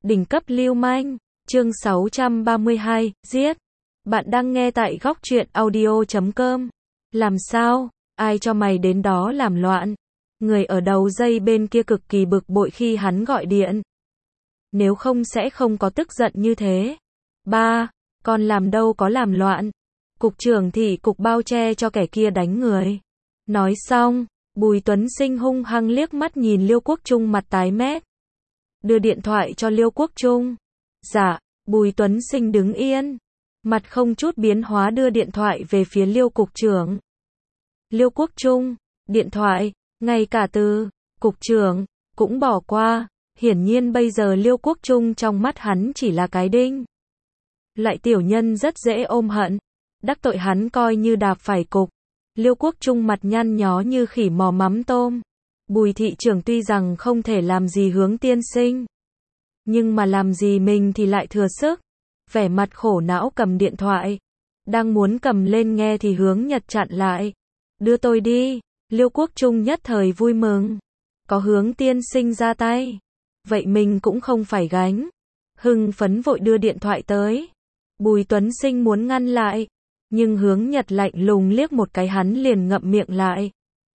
Đỉnh cấp lưu manh, chương 632, giết. Bạn đang nghe tại góc truyện audio.com. Làm sao? Ai cho mày đến đó làm loạn? Người ở đầu dây bên kia cực kỳ bực bội khi hắn gọi điện. Nếu không sẽ không có tức giận như thế. Ba, con làm đâu có làm loạn. Cục trưởng thị cục bao che cho kẻ kia đánh người. Nói xong, Bùi Tuấn Sinh hung hăng liếc mắt nhìn Liêu Quốc Trung mặt tái mét. Đưa điện thoại cho Liêu Quốc Trung. Dạ, Bùi Tuấn Sinh đứng yên. Mặt không chút biến hóa đưa điện thoại về phía Liêu cục trưởng. Liêu Quốc Trung, điện thoại, ngay cả từ cục trưởng cũng bỏ qua. Hiển nhiên bây giờ Liêu Quốc Trung trong mắt hắn chỉ là cái đinh. Lại tiểu nhân rất dễ ôm hận. Đắc tội hắn coi như đạp phải cục. Liêu Quốc Trung mặt nhăn nhó như khỉ mò mắm tôm. Bùi thị trưởng tuy rằng không thể làm gì Hướng tiên sinh, nhưng mà làm gì mình thì lại thừa sức. Vẻ mặt khổ não cầm điện thoại. Đang muốn cầm lên nghe thì Hướng Nhật chặn lại. Đưa tôi đi. Liêu Quốc Trung nhất thời vui mừng. Có Hướng tiên sinh ra tay. Vậy mình cũng không phải gánh. Hưng phấn vội đưa điện thoại tới. Bùi Tuấn Sinh muốn ngăn lại. Nhưng Hướng Nhật lạnh lùng liếc một cái hắn liền ngậm miệng lại.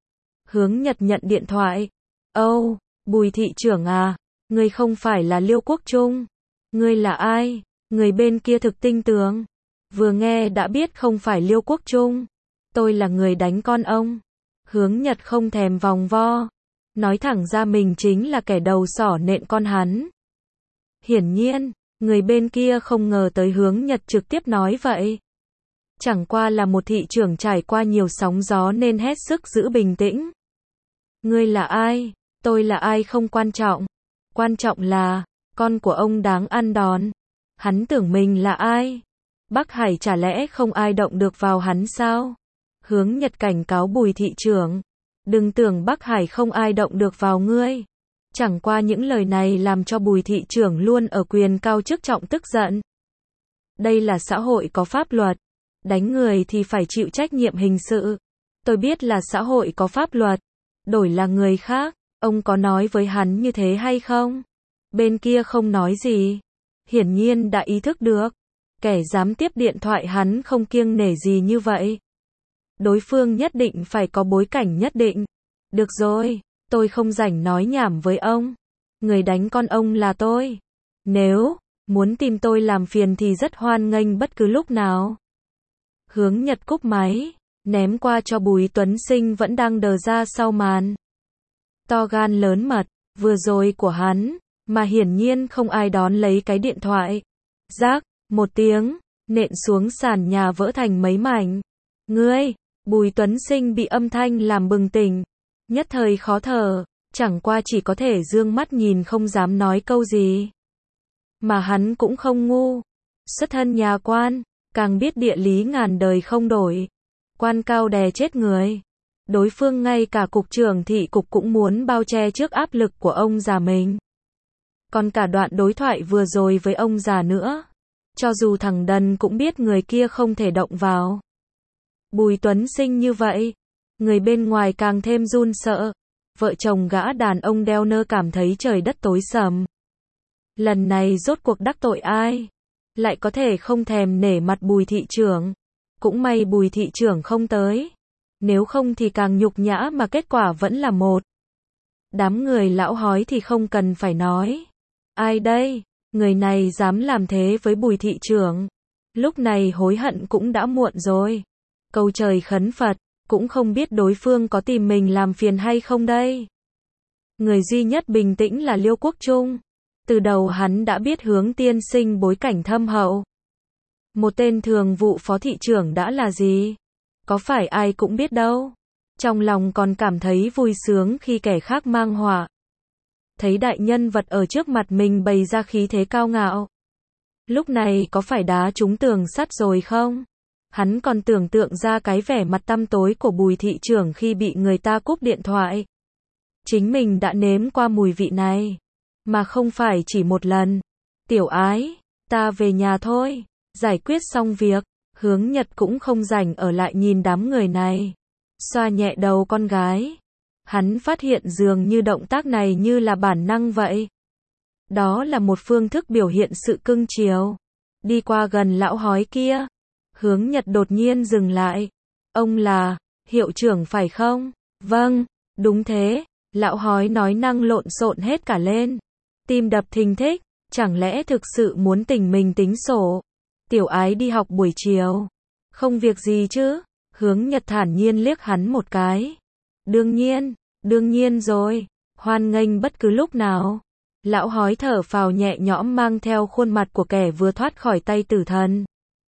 Hướng Nhật nhận điện thoại. Âu, Bùi thị trưởng à, ngươi không phải là Liêu Quốc Trung. Ngươi là ai? Người bên kia thực tinh tường. Vừa nghe đã biết không phải Liêu Quốc Trung. Tôi là người đánh con ông. Hướng Nhật không thèm vòng vo. Nói thẳng ra mình chính là kẻ đầu sỏ nện con hắn. Hiển nhiên, người bên kia không ngờ tới Hướng Nhật trực tiếp nói vậy. Chẳng qua là một thị trưởng trải qua nhiều sóng gió nên hết sức giữ bình tĩnh. Ngươi là ai? Tôi là ai không quan trọng. Quan trọng là, con của ông đáng ăn đòn. Hắn tưởng mình là ai? Bắc Hải chả lẽ không ai động được vào hắn sao? Hướng Nhật cảnh cáo Bùi thị trưởng. Đừng tưởng Bắc Hải không ai động được vào ngươi. Chẳng qua những lời này làm cho Bùi thị trưởng luôn ở quyền cao chức trọng tức giận. Đây là xã hội có pháp luật. Đánh người thì phải chịu trách nhiệm hình sự. Tôi biết là xã hội có pháp luật. Đổi là người khác, ông có nói với hắn như thế hay không? Bên kia không nói gì. Hiển nhiên đã ý thức được. Kẻ dám tiếp điện thoại hắn không kiêng nể gì như vậy. Đối phương nhất định phải có bối cảnh nhất định. Được rồi, tôi không rảnh nói nhảm với ông. Người đánh con ông là tôi. Nếu muốn tìm tôi làm phiền thì rất hoan nghênh bất cứ lúc nào. Hướng Nhật cúp máy, ném qua cho Bùi Tuấn Sinh vẫn đang đờ ra sau màn. To gan lớn mật, vừa rồi của hắn, mà hiển nhiên không ai đón lấy cái điện thoại. Rác, một tiếng, nện xuống sàn nhà vỡ thành mấy mảnh. Ngươi, Bùi Tuấn Sinh bị âm thanh làm bừng tỉnh. Nhất thời khó thở, chẳng qua chỉ có thể dương mắt nhìn không dám nói câu gì. Mà hắn cũng không ngu. Xuất thân nhà quan. Càng biết địa lý ngàn đời không đổi. Quan cao đè chết người. Đối phương ngay cả cục trưởng thị cục cũng muốn bao che trước áp lực của ông già mình. Còn cả đoạn đối thoại vừa rồi với ông già nữa. Cho dù thằng đần cũng biết người kia không thể động vào. Bùi Tuấn Sinh như vậy. Người bên ngoài càng thêm run sợ. Vợ chồng gã đàn ông đeo nơ cảm thấy trời đất tối sầm. Lần này rốt cuộc đắc tội ai? Lại có thể không thèm nể mặt Bùi thị trưởng. Cũng may Bùi thị trưởng không tới. Nếu không thì càng nhục nhã mà kết quả vẫn là một. Đám người lão hói thì không cần phải nói. Ai đây? Người này dám làm thế với Bùi thị trưởng. Lúc này hối hận cũng đã muộn rồi. Cầu trời khấn Phật, cũng không biết đối phương có tìm mình làm phiền hay không đây. Người duy nhất bình tĩnh là Liêu Quốc Trung. Từ đầu hắn đã biết Hướng tiên sinh bối cảnh thâm hậu. Một tên thường vụ phó thị trưởng đã là gì? Có phải ai cũng biết đâu. Trong lòng còn cảm thấy vui sướng khi kẻ khác mang họa. Thấy đại nhân vật ở trước mặt mình bày ra khí thế cao ngạo. Lúc này có phải đá trúng tường sắt rồi không? Hắn còn tưởng tượng ra cái vẻ mặt tăm tối của Bùi thị trưởng khi bị người ta cúp điện thoại. Chính mình đã nếm qua mùi vị này. Mà không phải chỉ một lần. Tiểu ái, ta về nhà thôi. Giải quyết xong việc, Hướng Nhật cũng không rảnh ở lại nhìn đám người này. Xoa nhẹ đầu con gái. Hắn phát hiện dường như động tác này như là bản năng vậy. Đó là một phương thức biểu hiện sự cưng chiều. Đi qua gần lão hói kia, Hướng Nhật đột nhiên dừng lại. Ông là hiệu trưởng phải không? Vâng, đúng thế. Lão hói nói năng lộn xộn hết cả lên. Tim đập thình thịch, chẳng lẽ thực sự muốn tình mình tính sổ? Tiểu Ái đi học buổi chiều. Không việc gì chứ? Hướng Nhật thản nhiên liếc hắn một cái. Đương nhiên rồi. Hoan nghênh bất cứ lúc nào. Lão hói thở phào nhẹ nhõm mang theo khuôn mặt của kẻ vừa thoát khỏi tay tử thần.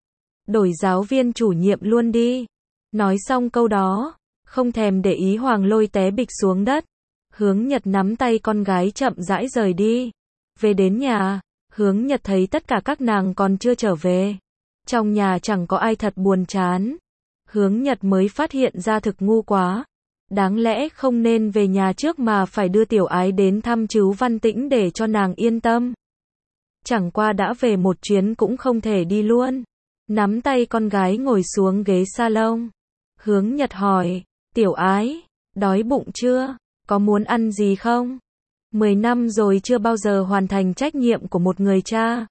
Đổi giáo viên chủ nhiệm luôn đi. Nói xong câu đó, không thèm để ý Hoàng Lôi té bịch xuống đất. Hướng Nhật nắm tay con gái chậm rãi rời đi. Về đến nhà, Hướng Nhật thấy tất cả các nàng còn chưa trở về. Trong nhà chẳng có ai, thật buồn chán. Hướng Nhật mới phát hiện ra thực ngu quá. Đáng lẽ không nên về nhà trước mà phải đưa Tiểu Ái đến thăm chú Văn Tĩnh để cho nàng yên tâm. Chẳng qua đã về một chuyến cũng không thể đi luôn. Nắm tay con gái ngồi xuống ghế salon. Hướng Nhật hỏi, Tiểu Ái, đói bụng chưa? Có muốn ăn gì không? 10 năm rồi chưa bao giờ hoàn thành trách nhiệm của một người cha.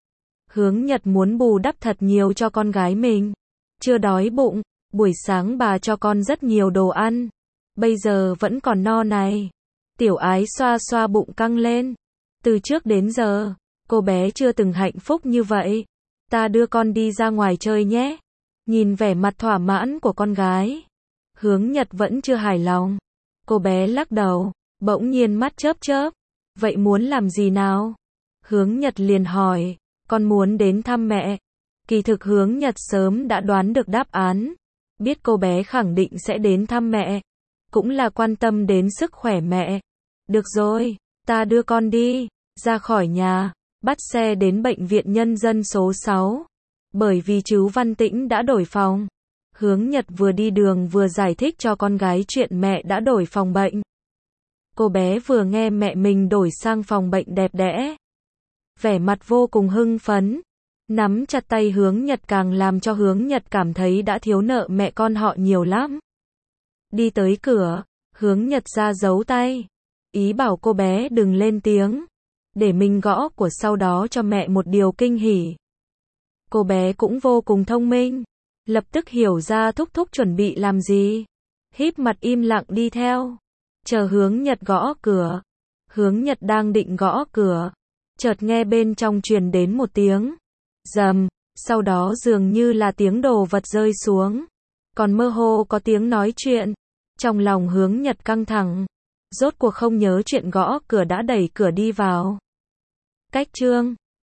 Hướng Nhật muốn bù đắp thật nhiều cho con gái mình. Chưa đói bụng, buổi sáng bà cho con rất nhiều đồ ăn. Bây giờ vẫn còn no này. Tiểu Ái xoa xoa bụng căng lên. Từ trước đến giờ, cô bé chưa từng hạnh phúc như vậy. Ta đưa con đi ra ngoài chơi nhé. Nhìn vẻ mặt thỏa mãn của con gái, Hướng Nhật vẫn chưa hài lòng. Cô bé lắc đầu, bỗng nhiên mắt chớp chớp. Vậy muốn làm gì nào? Hướng Nhật liền hỏi, con muốn đến thăm mẹ. Kỳ thực Hướng Nhật sớm đã đoán được đáp án. Biết cô bé khẳng định sẽ đến thăm mẹ. Cũng là quan tâm đến sức khỏe mẹ. Được rồi, ta đưa con đi. Ra khỏi nhà, bắt xe đến bệnh viện nhân dân số 6. Bởi vì chú Văn Tĩnh đã đổi phòng. Hướng Nhật vừa đi đường vừa giải thích cho con gái chuyện mẹ đã đổi phòng bệnh. Cô bé vừa nghe mẹ mình đổi sang phòng bệnh đẹp đẽ, vẻ mặt vô cùng hưng phấn. Nắm chặt tay Hướng Nhật càng làm cho Hướng Nhật cảm thấy đã thiếu nợ mẹ con họ nhiều lắm. Đi tới cửa, Hướng Nhật ra giấu tay, ý bảo cô bé đừng lên tiếng, để mình gõ của sau đó cho mẹ một điều kinh hỉ. Cô bé cũng vô cùng thông minh, lập tức hiểu ra thúc thúc chuẩn bị làm gì. Híp mặt im lặng đi theo, chờ Hướng Nhật gõ cửa. Hướng Nhật đang định gõ cửa, chợt nghe bên trong truyền đến một tiếng rầm, sau đó dường như là tiếng đồ vật rơi xuống, còn mơ hồ có tiếng nói chuyện. Trong lòng Hướng Nhật căng thẳng, rốt cuộc không nhớ chuyện gõ cửa đã đẩy cửa đi vào. Cách chương